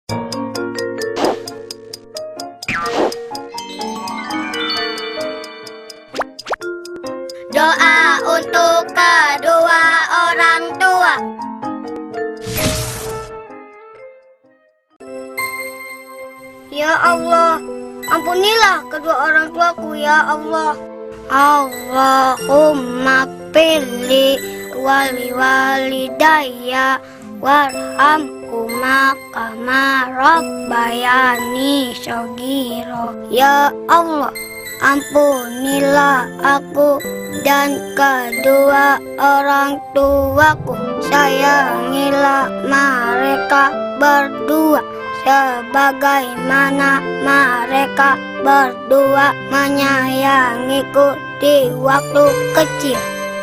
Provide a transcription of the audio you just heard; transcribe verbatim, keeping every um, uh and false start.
Doa untuk kedua orang tua. Ya Allah, ampunilah kedua orang tuaku ya Allah. Allahumma pilli wali walidayya warhamhuma kama rabbayani shaghira. Ya Allah, ampunilah aku dan kedua orang tuaku. Sayangilah mereka berdua sebagaimana mereka berdua menyayangiku di waktu kecil.